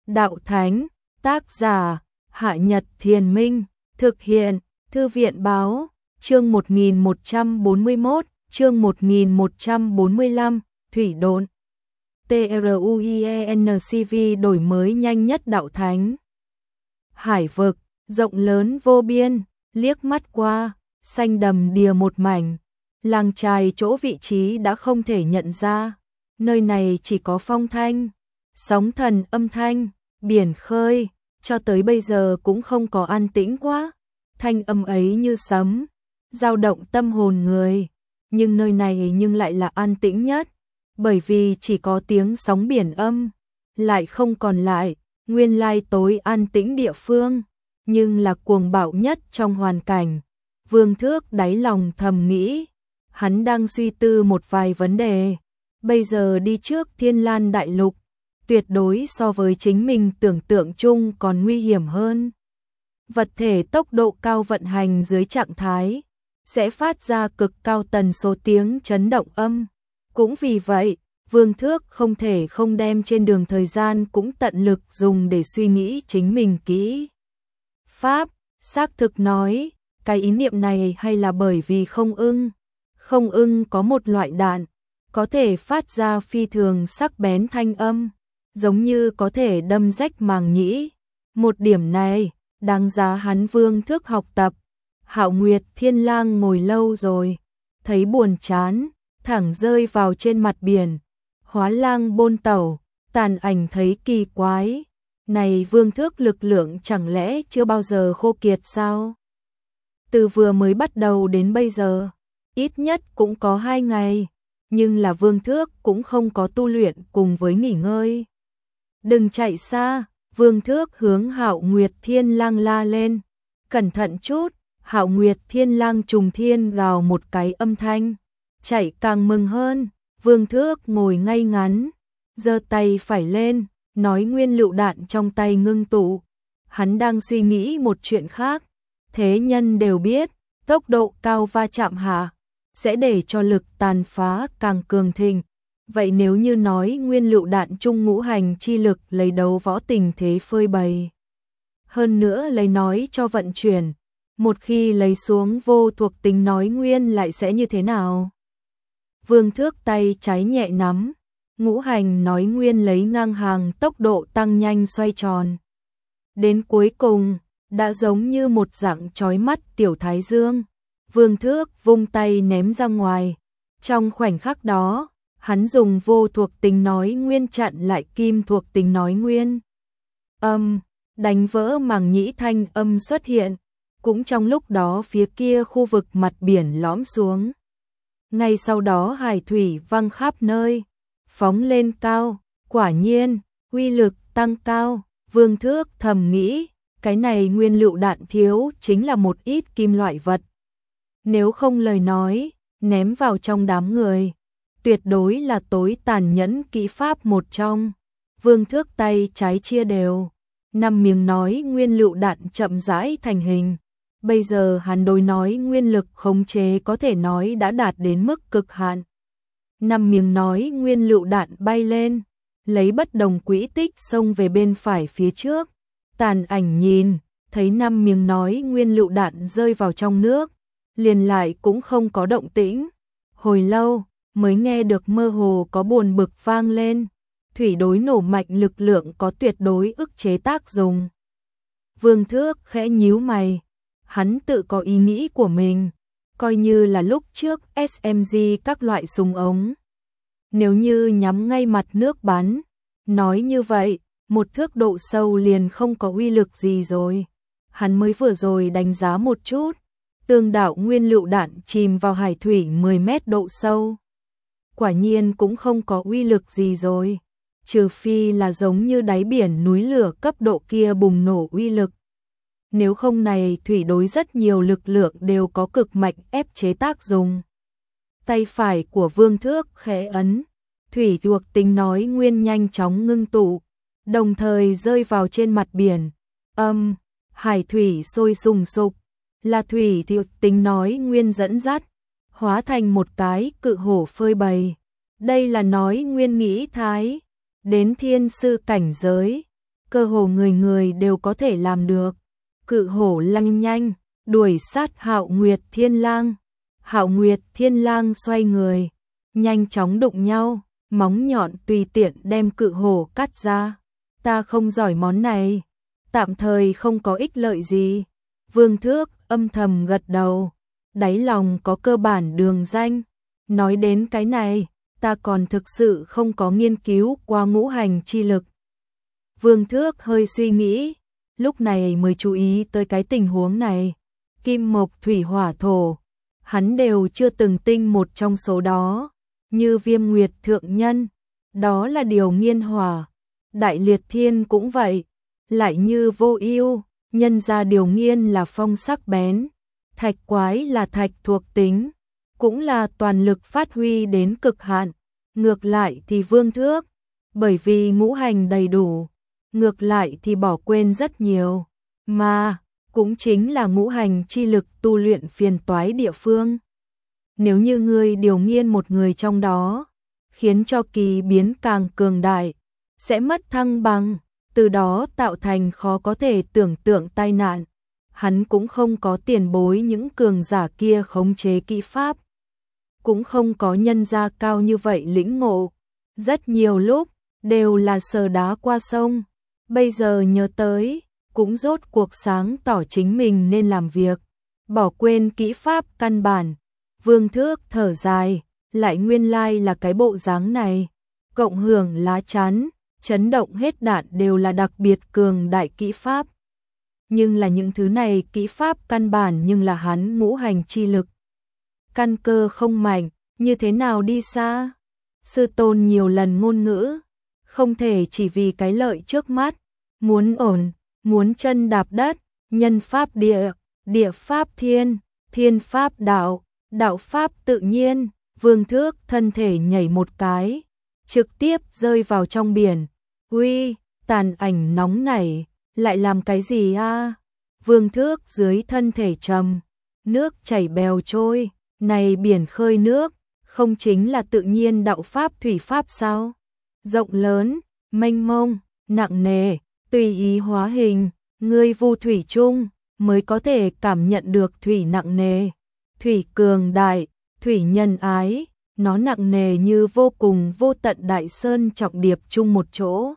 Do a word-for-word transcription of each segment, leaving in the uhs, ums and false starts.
đạo thánh, tác giả, Hạ Nhật Thiền Minh, thực hiện, Thư viện báo, chương một nghìn một trăm bốn mươi mốt, chương một nghìn một trăm bốn mươi lăm, Thủy độn. TRUIENCV đổi mới nhanh nhất đạo thánh. Hải vực, rộng lớn vô biên, liếc mắt qua, xanh đầm đìa một mảnh. Làng chài chỗ vị trí đã không thể nhận ra, nơi này chỉ có phong thanh, sóng thần âm thanh, biển khơi, cho tới bây giờ cũng không có an tĩnh quá. Thanh âm ấy như sấm, dao động tâm hồn người, nhưng nơi này nhưng lại là an tĩnh nhất, bởi vì chỉ có tiếng sóng biển âm, lại không còn lại, nguyên lai tối an tĩnh địa phương, nhưng là cuồng bạo nhất trong hoàn cảnh. Vương Thước đáy lòng thầm nghĩ, hắn đang suy tư một vài vấn đề, bây giờ đi trước Thiên Lan Đại Lục, tuyệt đối so với chính mình tưởng tượng chung còn nguy hiểm hơn. Vật thể tốc độ cao vận hành dưới trạng thái, sẽ phát ra cực cao tần số tiếng chấn động âm. Cũng vì vậy, Vương Thước không thể không đem trên đường thời gian cũng tận lực dùng để suy nghĩ chính mình kỹ. Pháp, xác thực nói, cái ý niệm này hay là bởi vì không ưng. Không ưng có một loại đạn, có thể phát ra phi thường sắc bén thanh âm, giống như có thể đâm rách màng nhĩ. Một điểm này, đáng giá hắn Vương Thước học tập. Hạo Nguyệt Thiên Lang ngồi lâu rồi, thấy buồn chán, thẳng rơi vào trên mặt biển. Hóa lang bôn tẩu, tàn ảnh thấy kỳ quái. Này Vương Thước lực lượng chẳng lẽ chưa bao giờ khô kiệt sao? Từ vừa mới bắt đầu đến bây giờ, ít nhất cũng có hai ngày, nhưng là Vương Thước cũng không có tu luyện cùng với nghỉ ngơi. Đừng chạy xa, Vương Thước hướng Hạo Nguyệt Thiên Lang la lên. Cẩn thận chút, Hạo Nguyệt Thiên Lang trùng thiên gào một cái âm thanh. Chạy càng mừng hơn, Vương Thước ngồi ngay ngắn, giơ tay phải lên, nói nguyên lựu đạn trong tay ngưng tụ. Hắn đang suy nghĩ một chuyện khác, thế nhân đều biết, tốc độ cao va chạm hạ sẽ để cho lực tàn phá càng cường thịnh. Vậy nếu như nói nguyên lựu đạn trung ngũ hành chi lực lấy đấu võ tình thế phơi bày. Hơn nữa lấy nói cho vận chuyển, một khi lấy xuống vô thuộc tính nói nguyên lại sẽ như thế nào? Vương Thước tay trái nhẹ nắm, ngũ hành nói nguyên lấy ngang hàng tốc độ tăng nhanh xoay tròn. Đến cuối cùng, đã giống như một dạng chói mắt tiểu thái dương. Vương Thước vung tay ném ra ngoài. Trong khoảnh khắc đó, hắn dùng vô thuộc tính nói nguyên chặn lại kim thuộc tính nói nguyên. Âm, đánh vỡ màng nhĩ thanh âm xuất hiện. Cũng trong lúc đó phía kia khu vực mặt biển lõm xuống. Ngay sau đó hải thủy văng khắp nơi, phóng lên cao, quả nhiên, uy lực tăng cao. Vương Thước thầm nghĩ, cái này nguyên lựu đạn thiếu chính là một ít kim loại vật. Nếu không lời nói, ném vào trong đám người, tuyệt đối là tối tàn nhẫn kỹ pháp một trong. Vương Thước tay trái chia đều, năm miếng nói nguyên lựu đạn chậm rãi thành hình. Bây giờ hắn đối nói nguyên lực khống chế có thể nói đã đạt đến mức cực hạn. Năm miếng nói nguyên lựu đạn bay lên, lấy bất đồng quỹ tích xông về bên phải phía trước. Tàn ảnh nhìn, thấy năm miếng nói nguyên lựu đạn rơi vào trong nước, liền lại cũng không có động tĩnh. Hồi lâu, mới nghe được mơ hồ có buồn bực vang lên. Thủy đối nổ mạnh lực lượng có tuyệt đối ức chế tác dụng. Vương Thước khẽ nhíu mày, hắn tự có ý nghĩ của mình, coi như là lúc trước ét em giê các loại súng ống. Nếu như nhắm ngay mặt nước bắn, nói như vậy, một thước độ sâu liền không có uy lực gì rồi. Hắn mới vừa rồi đánh giá một chút, tương đạo nguyên lựu đạn chìm vào hải thủy mười mét độ sâu. Quả nhiên cũng không có uy lực gì rồi, trừ phi là giống như đáy biển núi lửa cấp độ kia bùng nổ uy lực. Nếu không này thủy đối rất nhiều lực lượng đều có cực mạnh ép chế tác dụng. Tay phải của Vương Thước khẽ ấn, thủy thuộc tính nói nguyên nhanh chóng ngưng tụ, đồng thời rơi vào trên mặt biển. Âm, hải thủy sôi sùng sục, là thủy thuộc tính nói nguyên dẫn dắt, hóa thành một cái cự hổ phơi bày. Đây là nói nguyên nghĩ thái, đến thiên sư cảnh giới, cơ hồ người người đều có thể làm được. Cự hổ lăng nhanh, đuổi sát Hạo Nguyệt Thiên Lang. Hạo Nguyệt Thiên Lang xoay người, nhanh chóng đụng nhau, móng nhọn tùy tiện đem cự hổ cắt ra. Ta không giỏi món này, tạm thời không có ích lợi gì. Vương Thước âm thầm gật đầu, đáy lòng có cơ bản đường danh. Nói đến cái này, ta còn thực sự không có nghiên cứu qua ngũ hành chi lực. Vương Thước hơi suy nghĩ, lúc này mới chú ý tới cái tình huống này. Kim mộc thủy hỏa thổ, hắn đều chưa từng tinh một trong số đó. Như Viêm Nguyệt thượng nhân, đó là điều nghiên hỏa. Đại Liệt Thiên cũng vậy, lại như Vô Ưu, nhân ra điều nghiên là phong sắc bén. Thạch Quái là thạch thuộc tính, cũng là toàn lực phát huy đến cực hạn. Ngược lại thì Vương Thước, bởi vì ngũ hành đầy đủ, ngược lại thì bỏ quên rất nhiều, mà cũng chính là ngũ hành chi lực tu luyện phiền toái địa phương. Nếu như ngươi điều nghiên một người trong đó, khiến cho kỳ biến càng cường đại, sẽ mất thăng bằng, từ đó tạo thành khó có thể tưởng tượng tai nạn. Hắn cũng không có tiền bối những cường giả kia khống chế kỹ pháp, cũng không có nhân gia cao như vậy lĩnh ngộ. Rất nhiều lúc, đều là sờ đá qua sông. Bây giờ nhớ tới, cũng rốt cuộc sáng tỏ chính mình nên làm việc. Bỏ quên kỹ pháp căn bản. Vương Thước thở dài, lại nguyên lai là cái bộ dáng này. Cộng hưởng lá chắn, chấn động hết đạn đều là đặc biệt cường đại kỹ pháp. Nhưng là những thứ này kỹ pháp căn bản nhưng là hắn ngũ hành chi lực. Căn cơ không mạnh, như thế nào đi xa? Sư tôn nhiều lần ngôn ngữ, không thể chỉ vì cái lợi trước mắt, muốn ổn, muốn chân đạp đất, nhân pháp địa, địa pháp thiên, thiên pháp đạo, đạo pháp tự nhiên. Vương Thước thân thể nhảy một cái, trực tiếp rơi vào trong biển. Uy, tàn ảnh nóng nảy, lại làm cái gì a? Vương Thước dưới thân thể trầm, nước chảy bèo trôi, này biển khơi nước, không chính là tự nhiên đạo pháp thủy pháp sao? Rộng lớn, mênh mông, nặng nề, tùy ý hóa hình, ngươi vu thủy chung mới có thể cảm nhận được thủy nặng nề, thủy cường đại, thủy nhân ái, nó nặng nề như vô cùng vô tận đại sơn trọng điệp chung một chỗ.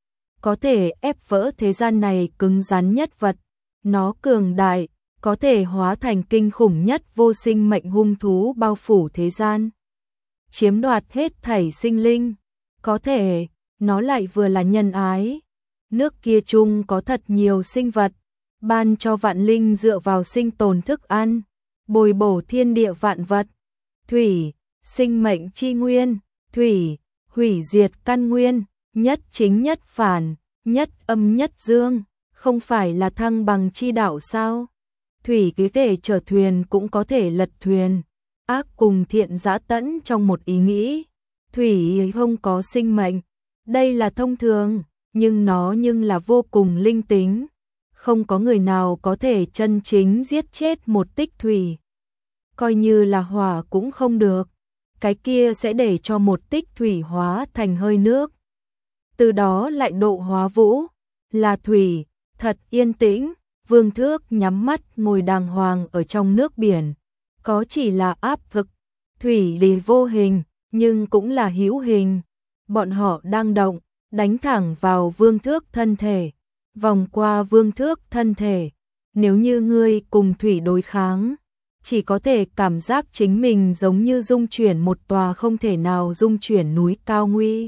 Có thể ép vỡ thế gian này cứng rắn nhất vật, nó cường đại, có thể hóa thành kinh khủng nhất vô sinh mệnh hung thú bao phủ thế gian. Chiếm đoạt hết thảy sinh linh, có thể, nó lại vừa là nhân ái. Nước kia chung có thật nhiều sinh vật, ban cho vạn linh dựa vào sinh tồn thức ăn, bồi bổ thiên địa vạn vật. Thủy, sinh mệnh chi nguyên, thủy, hủy diệt căn nguyên, nhất chính nhất phản, nhất âm nhất dương, không phải là thăng bằng chi đạo sao? Thủy có thể chở thuyền cũng có thể lật thuyền, ác cùng thiện giã tẫn trong một ý nghĩ. Thủy không có sinh mệnh, đây là thông thường, nhưng nó nhưng là vô cùng linh tính. Không có người nào có thể chân chính giết chết một tích thủy. Coi như là hỏa cũng không được, cái kia sẽ để cho một tích thủy hóa thành hơi nước. Từ đó lại độ hóa vũ, là thủy, thật yên tĩnh. Vương Thước nhắm mắt ngồi đàng hoàng ở trong nước biển, có chỉ là áp lực, thủy lý vô hình, nhưng cũng là hữu hình. Bọn họ đang động, đánh thẳng vào Vương Thước thân thể, vòng qua Vương Thước thân thể. Nếu như ngươi cùng thủy đối kháng, chỉ có thể cảm giác chính mình giống như dung chuyển một tòa không thể nào dung chuyển núi cao nguy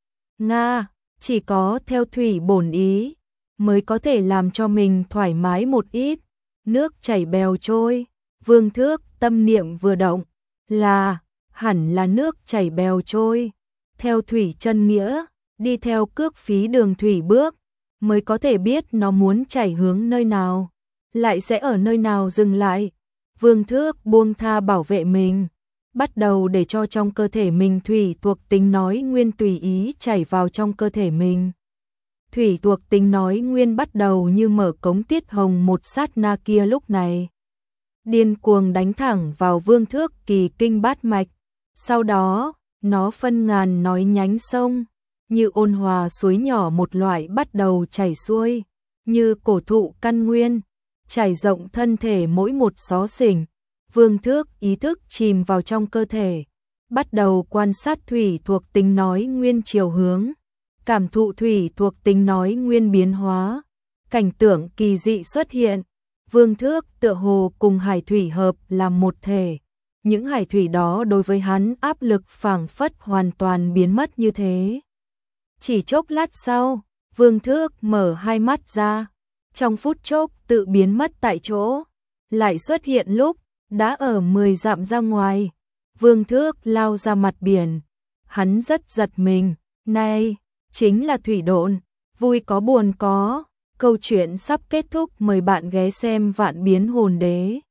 nga, chỉ có theo thủy bổn ý mới có thể làm cho mình thoải mái một ít. Nước chảy bèo trôi, Vương Thước tâm niệm vừa động, là hẳn là nước chảy bèo trôi, theo thủy chân nghĩa, đi theo cước phí đường thủy bước, mới có thể biết nó muốn chảy hướng nơi nào, lại sẽ ở nơi nào dừng lại. Vương Thước buông tha bảo vệ mình, bắt đầu để cho trong cơ thể mình thủy thuộc tính nói nguyên tùy ý chảy vào trong cơ thể mình. Thủy thuộc tính nói nguyên bắt đầu như mở cống tiết hồng một sát na kia lúc này. Điên cuồng đánh thẳng vào Vương Thước kỳ kinh bát mạch, sau đó, nó phân ngàn nói nhánh sông, như ôn hòa suối nhỏ một loại bắt đầu chảy xuôi, như cổ thụ căn nguyên, trải rộng thân thể mỗi một xó xỉnh. Vương Thước ý thức chìm vào trong cơ thể, bắt đầu quan sát thủy thuộc tính nói nguyên chiều hướng, cảm thụ thủy thuộc tính nói nguyên biến hóa. Cảnh tượng kỳ dị xuất hiện, Vương Thước tựa hồ cùng hải thủy hợp làm một thể. Những hải thủy đó đối với hắn áp lực phảng phất hoàn toàn biến mất như thế. Chỉ chốc lát sau, Vương Thước mở hai mắt ra, trong phút chốc tự biến mất tại chỗ, lại xuất hiện lúc đã ở mười dặm ra ngoài. Vương Thước lao ra mặt biển, hắn rất giật mình, này, chính là thủy độn, vui có buồn có. Câu chuyện sắp kết thúc, mời bạn ghé xem Vạn Biến Hồn Đế.